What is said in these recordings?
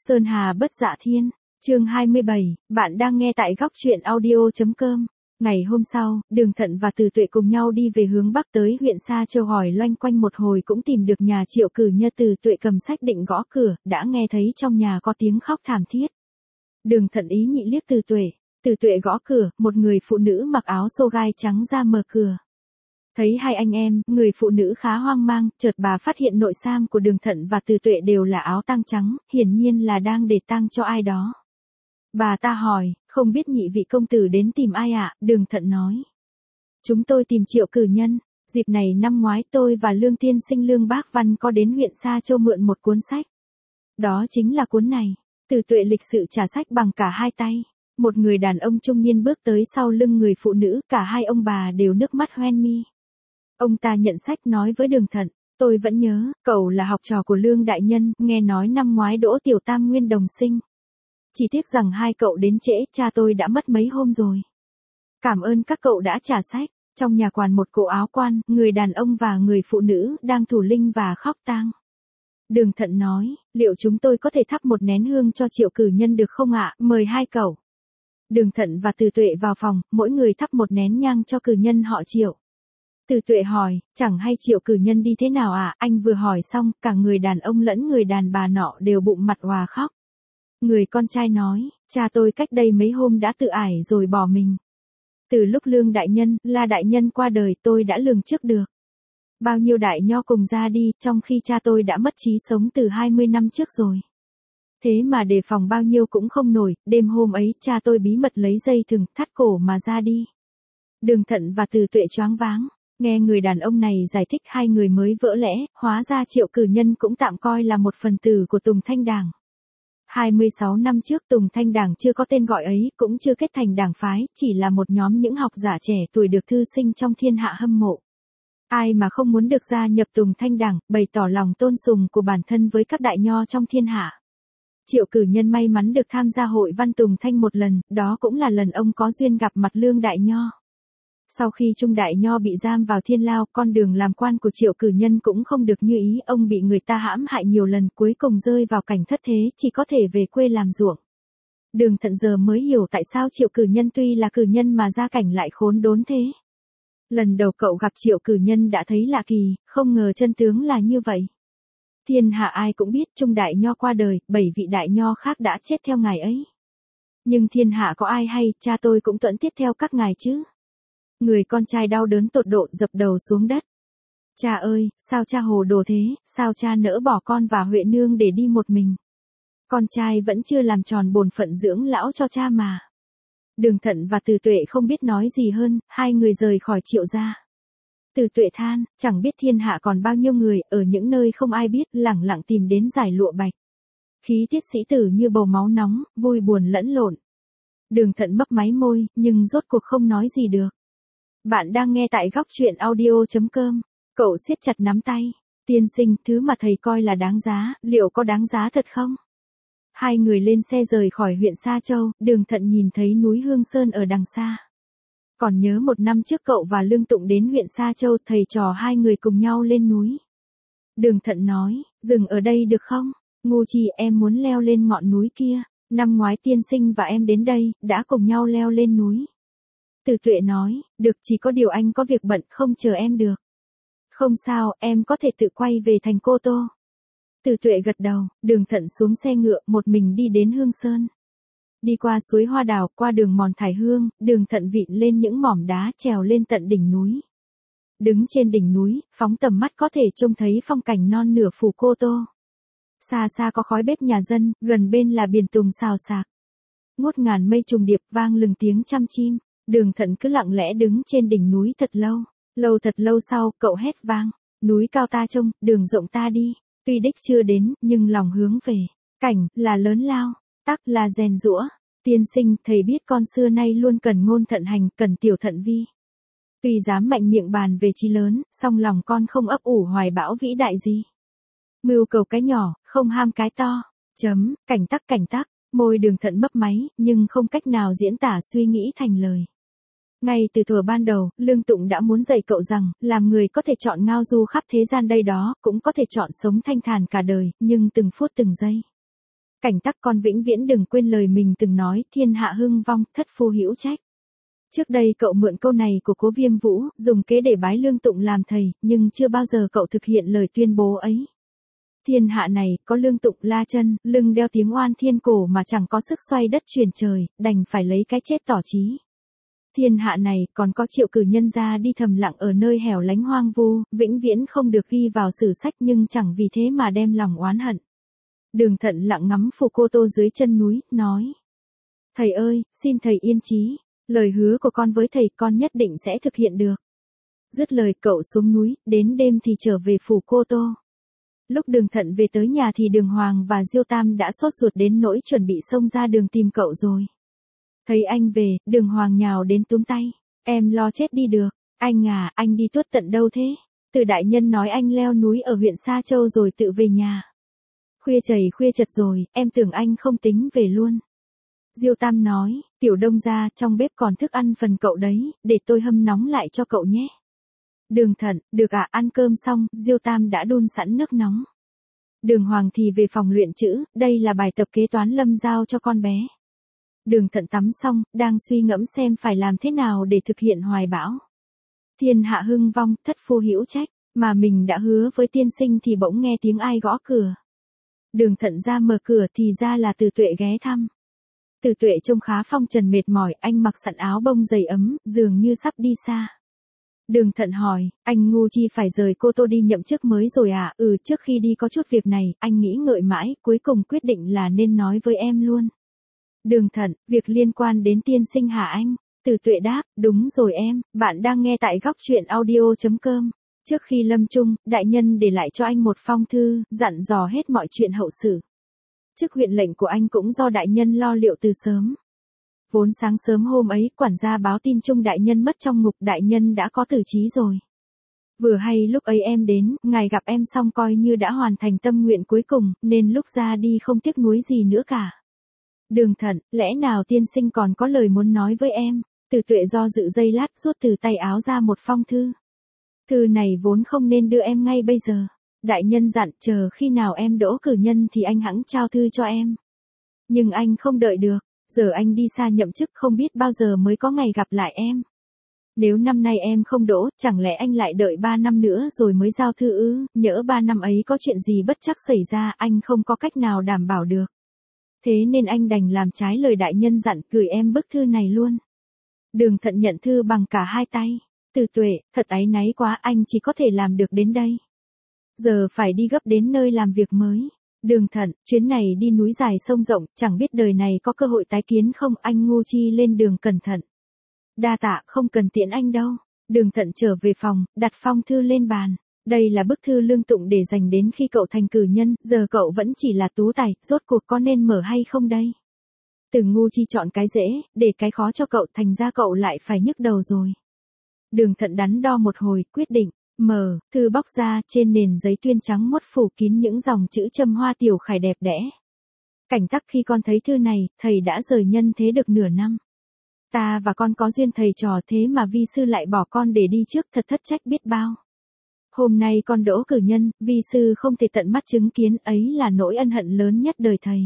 Sơn Hà bất dạ thiên, chương 27, bạn đang nghe tại góc truyện audio.com. Ngày hôm sau, Đường Thận và Từ Tuệ cùng nhau đi về hướng Bắc tới huyện Sa Châu, hỏi loanh quanh một hồi cũng tìm được nhà Triệu Cử Nhân. Từ Tuệ cầm sách định gõ cửa, đã nghe thấy trong nhà có tiếng khóc thảm thiết. Đường Thận ý nhị liếc Từ Tuệ gõ cửa, một người phụ nữ mặc áo xô gai trắng ra mở cửa. Thấy hai anh em, người phụ nữ khá hoang mang, chợt bà phát hiện nội sam của Đường Thận và Từ Tuệ đều là áo tang trắng, hiển nhiên là đang để tang cho ai đó. Bà ta hỏi, không biết nhị vị công tử đến tìm ai ạ? Đường Thận nói. Chúng tôi tìm Triệu Cử Nhân. Dịp này năm ngoái tôi và Lương Tiên Sinh Lương Bác Văn có đến huyện Sa Châu mượn một cuốn sách. Đó chính là cuốn này. Từ Tuệ lịch sự trả sách bằng cả hai tay. Một người đàn ông trung niên bước tới sau lưng người phụ nữ, cả hai ông bà đều nước mắt hoen mi. Ông ta nhận sách nói với Đường Thận, tôi vẫn nhớ, cậu là học trò của Lương đại nhân, nghe nói năm ngoái đỗ tiểu tam nguyên đồng sinh. Chỉ tiếc rằng hai cậu đến trễ, cha tôi đã mất mấy hôm rồi. Cảm ơn các cậu đã trả sách. Trong nhà quản một cụ áo quan, người đàn ông và người phụ nữ đang thủ linh và khóc tang. Đường Thận nói, liệu chúng tôi có thể thắp một nén hương cho Triệu Cử Nhân được không ạ? Mời hai cậu. Đường Thận và Từ Tuệ vào phòng, mỗi người thắp một nén nhang cho cử nhân họ Triệu. Từ Tuệ hỏi, chẳng hay Triệu Cử Nhân đi thế nào ạ? Anh vừa hỏi xong, cả người đàn ông lẫn người đàn bà nọ đều bụng mặt òa khóc. Người con trai nói, cha tôi cách đây mấy hôm đã tự ải rồi bỏ mình. Từ lúc Lương đại nhân, La đại nhân qua đời tôi đã lường trước được. Bao nhiêu đại nho cùng ra đi, trong khi cha tôi đã mất trí sống từ 20 năm trước rồi. Thế mà đề phòng bao nhiêu cũng không nổi, đêm hôm ấy cha tôi bí mật lấy dây thừng thắt cổ mà ra đi. Đường Thận và Từ Tuệ choáng váng. Nghe người đàn ông này giải thích hai người mới vỡ lẽ, hóa ra Triệu Cử Nhân cũng tạm coi là một phần tử của Tùng Thanh Đảng. 26 năm trước Tùng Thanh Đảng chưa có tên gọi ấy, cũng chưa kết thành đảng phái, chỉ là một nhóm những học giả trẻ tuổi được thư sinh trong thiên hạ hâm mộ. Ai mà không muốn được gia nhập Tùng Thanh Đảng, bày tỏ lòng tôn sùng của bản thân với các đại nho trong thiên hạ. Triệu Cử Nhân may mắn được tham gia hội văn Tùng Thanh một lần, đó cũng là lần ông có duyên gặp mặt Lương đại nho. Sau khi Trung đại nho bị giam vào thiên lao, con đường làm quan của Triệu Cử Nhân cũng không được như ý, ông bị người ta hãm hại nhiều lần, cuối cùng rơi vào cảnh thất thế, chỉ có thể về quê làm ruộng. Đường Thận giờ mới hiểu tại sao Triệu Cử Nhân tuy là cử nhân mà gia cảnh lại khốn đốn thế. Lần đầu cậu gặp Triệu Cử Nhân đã thấy lạ kỳ, không ngờ chân tướng là như vậy. Thiên hạ ai cũng biết Trung đại nho qua đời, 7 vị đại nho khác đã chết theo ngài ấy. Nhưng thiên hạ có ai hay, cha tôi cũng tuẫn tiết theo các ngài chứ. Người con trai đau đớn tột độ dập đầu xuống đất. Cha ơi, sao cha hồ đồ thế, sao cha nỡ bỏ con và Huệ nương để đi một mình. Con trai vẫn chưa làm tròn bổn phận dưỡng lão cho cha mà. Đường Thận và Từ Tuệ không biết nói gì hơn, hai người rời khỏi Triệu gia. Từ Tuệ than, chẳng biết thiên hạ còn bao nhiêu người, ở những nơi không ai biết, lẳng lặng tìm đến giải lụa bạch. Khí tiết sĩ tử như bầu máu nóng, vui buồn lẫn lộn. Đường Thận mấp máy môi, nhưng rốt cuộc không nói gì được. Bạn đang nghe tại góc truyện audio.com. Cậu siết chặt nắm tay. Tiên sinh, thứ mà thầy coi là đáng giá, liệu có đáng giá thật không? Hai người lên xe rời khỏi huyện Sa Châu, Đường Thận nhìn thấy núi Hương Sơn ở đằng xa. Còn nhớ một năm trước cậu và Lương Tụng đến huyện Sa Châu, thầy trò hai người cùng nhau lên núi. Đường Thận nói, dừng ở đây được không? Ngu chi, em muốn leo lên ngọn núi kia. Năm ngoái tiên sinh và em đến đây, đã cùng nhau leo lên núi. Từ Tuệ nói, được, chỉ có điều anh có việc bận không chờ em được. Không sao, em có thể tự quay về thành Cô Tô. Từ Tuệ gật đầu, Đường Thận xuống xe ngựa, một mình đi đến Hương Sơn. Đi qua suối Hoa Đào, qua đường mòn thải hương, Đường Thận vịn lên những mỏm đá trèo lên tận đỉnh núi. Đứng trên đỉnh núi, phóng tầm mắt có thể trông thấy phong cảnh non nửa phủ Cô Tô. Xa xa có khói bếp nhà dân, gần bên là biển Tùng xào xạc. Ngút ngàn mây trùng điệp vang lừng tiếng chăm chim. Đường Thận cứ lặng lẽ đứng trên đỉnh núi thật lâu sau, cậu hét vang, núi cao ta trông, đường rộng ta đi, tuy đích chưa đến, nhưng lòng hướng về, cảnh, là lớn lao, tắc là rèn giũa, tiên sinh, thầy biết con xưa nay luôn cần ngôn thận hành, cần tiểu thận vi. Tuy dám mạnh miệng bàn về chí lớn, song lòng con không ấp ủ hoài bão vĩ đại gì. Mưu cầu cái nhỏ, không ham cái to, cảnh tắc. Môi Đường Thận mấp máy, nhưng không cách nào diễn tả suy nghĩ thành lời. Ngay từ thuở ban đầu, Lương Tụng đã muốn dạy cậu rằng, làm người có thể chọn ngao du khắp thế gian đây đó, cũng có thể chọn sống thanh thản cả đời, nhưng từng phút từng giây. Cảnh tắc con vĩnh viễn đừng quên lời mình từng nói, thiên hạ hưng vong, thất phu hữu trách. Trước đây cậu mượn câu này của Cố Viêm Vũ, dùng kế để bái Lương Tụng làm thầy, nhưng chưa bao giờ cậu thực hiện lời tuyên bố ấy. Thiên hạ này, có Lương Tụng la chân, lưng đeo tiếng oan thiên cổ mà chẳng có sức xoay đất chuyển trời, đành phải lấy cái chết tỏ chí. Thiên hạ này, còn có triệu cử nhân ra đi thầm lặng ở nơi hẻo lánh hoang vu, vĩnh viễn không được ghi vào sử sách nhưng chẳng vì thế mà đem lòng oán hận. Đường Thận lặng ngắm Phù Cô Tô dưới chân núi, nói. Thầy ơi, xin thầy yên chí, lời hứa của con với thầy con nhất định sẽ thực hiện được. Dứt lời cậu xuống núi, đến đêm thì trở về Phù Cô Tô. Lúc Đường Thận về tới nhà thì Đường Hoàng và Diêu Tam đã sốt ruột đến nỗi chuẩn bị xông ra đường tìm cậu rồi. Thấy anh về, Đường Hoàng nhào đến túm tay. Em lo chết đi được. Anh à, anh đi tuốt tận đâu thế? Từ đại nhân nói anh leo núi ở huyện Sa Châu rồi tự về nhà. Khuya chầy khuya chật rồi, em tưởng anh không tính về luôn. Diêu Tam nói, Tiểu Đông ra, trong bếp còn thức ăn phần cậu đấy, để tôi hâm nóng lại cho cậu nhé. Đường Thận, được ạ, ăn cơm xong, Diêu Tam đã đun sẵn nước nóng. Đường Hoàng thì về phòng luyện chữ, đây là bài tập kế toán Lâm giao cho con bé. Đường Thận tắm xong, đang suy ngẫm xem phải làm thế nào để thực hiện hoài bão. Thiên hạ hưng vong, thất phu hữu trách, mà mình đã hứa với tiên sinh thì bỗng nghe tiếng ai gõ cửa. Đường Thận ra mở cửa thì ra là Từ Tuệ ghé thăm. Từ Tuệ trông khá phong trần mệt mỏi, anh mặc sẵn áo bông dày ấm, dường như sắp đi xa. Đường Thận hỏi, anh ngu chi phải rời Cô Tô đi nhậm chức mới rồi à? Trước khi đi có chút việc này, anh nghĩ ngợi mãi, cuối cùng quyết định là nên nói với em luôn. Đường Thận, việc liên quan đến tiên sinh hả anh? Từ Tuệ đáp, đúng rồi em, bạn đang nghe tại góc truyện audio.com. Trước khi lâm chung, đại nhân để lại cho anh một phong thư, dặn dò hết mọi chuyện hậu sự. Chức huyện lệnh của anh cũng do đại nhân lo liệu từ sớm. Vốn sáng sớm hôm ấy, quản gia báo tin chung đại nhân mất trong ngục, đại nhân đã có tử chí rồi. Vừa hay lúc ấy em đến, ngài gặp em xong coi như đã hoàn thành tâm nguyện cuối cùng, nên lúc ra đi không tiếc nuối gì nữa cả. Đường Thận, lẽ nào tiên sinh còn có lời muốn nói với em? Từ Tuệ do dự giây lát rút từ tay áo ra một phong thư. Thư này vốn không nên đưa em ngay bây giờ. Đại nhân dặn chờ khi nào em đỗ cử nhân thì anh hẵng trao thư cho em. Nhưng anh không đợi được, giờ anh đi xa nhậm chức không biết bao giờ mới có ngày gặp lại em. Nếu năm nay em không đỗ, chẳng lẽ anh lại đợi 3 năm nữa rồi mới giao thư ư? Nhỡ 3 năm ấy có chuyện gì bất trắc xảy ra, anh không có cách nào đảm bảo được. Thế nên anh đành làm trái lời đại nhân dặn, gửi em bức thư này luôn. Đường Thận nhận thư bằng cả hai tay. Từ Tuệ, thật áy náy quá, anh chỉ có thể làm được đến đây. Giờ phải đi gấp đến nơi làm việc mới. Đường Thận, chuyến này đi núi dài sông rộng, chẳng biết đời này có cơ hội tái kiến không, anh ngu chi lên đường cẩn thận. Đa tạ, không cần tiễn anh đâu. Đường Thận trở về phòng, đặt phong thư lên bàn. Đây là bức thư Lương Tụng để dành đến khi cậu thành cử nhân, giờ cậu vẫn chỉ là tú tài, rốt cuộc có nên mở hay không đây? Từ ngu chi chọn cái dễ, để cái khó cho cậu, thành ra cậu lại phải nhức đầu rồi. Đường Thận đắn đo một hồi, quyết định, mở, thư bóc ra, trên nền giấy tuyên trắng muốt phủ kín những dòng chữ châm hoa tiểu khải đẹp đẽ. Cảnh tắc khi con thấy thư này, thầy đã rời nhân thế được nửa năm. Ta và con có duyên thầy trò thế mà vi sư lại bỏ con để đi trước, thật thất trách biết bao. Hôm nay con đỗ cử nhân, vi sư không thể tận mắt chứng kiến, ấy là nỗi ân hận lớn nhất đời thầy.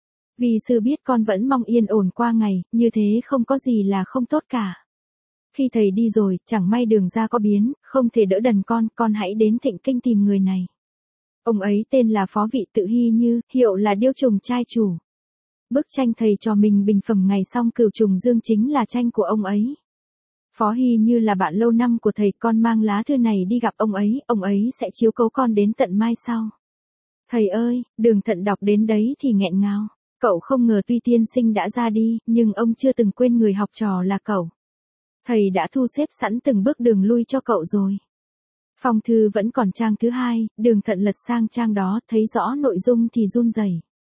Vi sư biết con vẫn mong yên ổn qua ngày, như thế không có gì là không tốt cả. Khi thầy đi rồi, chẳng may đường ra có biến, không thể đỡ đần con hãy đến Thịnh Kinh tìm người này. Ông ấy tên là Phó Vị Tự Hy Như, hiệu là Điêu Trùng trai chủ. Bức tranh thầy cho mình bình phẩm ngày xong Cửu Trùng Dương chính là tranh của ông ấy. Phó Hy Như là bạn lâu năm của thầy, con mang lá thư này đi gặp ông ấy sẽ chiếu cố con đến tận mai sau. Thầy ơi, Đường Thận đọc đến đấy thì nghẹn ngào. Cậu không ngờ tuy tiên sinh đã ra đi, nhưng ông chưa từng quên người học trò là cậu. Thầy đã thu xếp sẵn từng bước đường lui cho cậu rồi. Phong thư vẫn còn trang thứ 2, Đường Thận lật sang trang đó, thấy rõ nội dung thì run rẩy.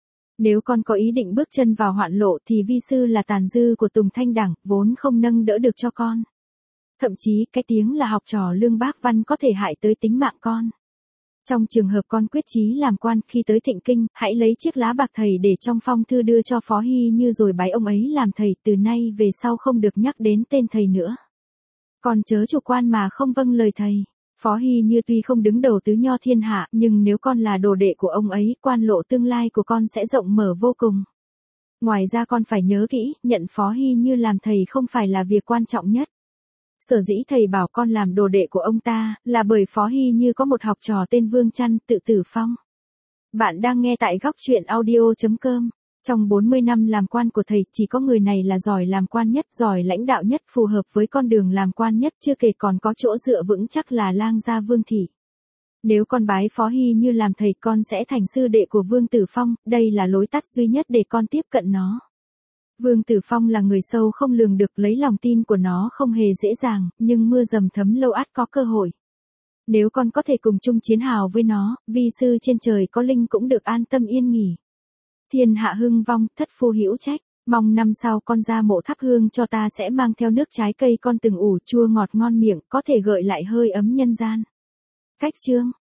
Nếu con có ý định bước chân vào hoạn lộ thì vi sư là tàn dư của Tùng Thanh Đẳng, vốn không nâng đỡ được cho con. Thậm chí cái tiếng là học trò Lương Bác Văn có thể hại tới tính mạng con. Trong trường hợp con quyết chí làm quan, khi tới Thịnh Kinh, hãy lấy chiếc lá bạc thầy để trong phong thư đưa cho Phó Hy Như rồi bái ông ấy làm thầy, từ nay về sau không được nhắc đến tên thầy nữa. Con chớ chủ quan mà không vâng lời thầy. Phó Hy Như tuy không đứng đầu tứ nho thiên hạ, nhưng nếu con là đồ đệ của ông ấy, quan lộ tương lai của con sẽ rộng mở vô cùng. Ngoài ra con phải nhớ kỹ, nhận Phó Hy Như làm thầy không phải là việc quan trọng nhất. Sở dĩ thầy bảo con làm đồ đệ của ông ta, là bởi Phó Hy Như có một học trò tên Vương Trăn, tự tử phong. Bạn đang nghe tại góc truyện audio.com. Trong 40 năm làm quan của thầy, chỉ có người này là giỏi làm quan nhất, giỏi lãnh đạo nhất, phù hợp với con đường làm quan nhất, chưa kể còn có chỗ dựa vững chắc là lang gia Vương Thị. Nếu con bái Phó Hy Như làm thầy, con sẽ thành sư đệ của Vương Tử Phong, đây là lối tắt duy nhất để con tiếp cận nó. Vương Tử Phong là người sâu không lường được, lấy lòng tin của nó không hề dễ dàng, nhưng mưa dầm thấm lâu ắt có cơ hội. Nếu con có thể cùng chung chiến hào với nó, vi sư trên trời có linh cũng được an tâm yên nghỉ. Thiên hạ hưng vong, thất phu hữu trách, mong năm sau con ra mộ thắp hương cho ta sẽ mang theo nước trái cây con từng ủ chua ngọt ngon miệng, có thể gợi lại hơi ấm nhân gian. Cách chương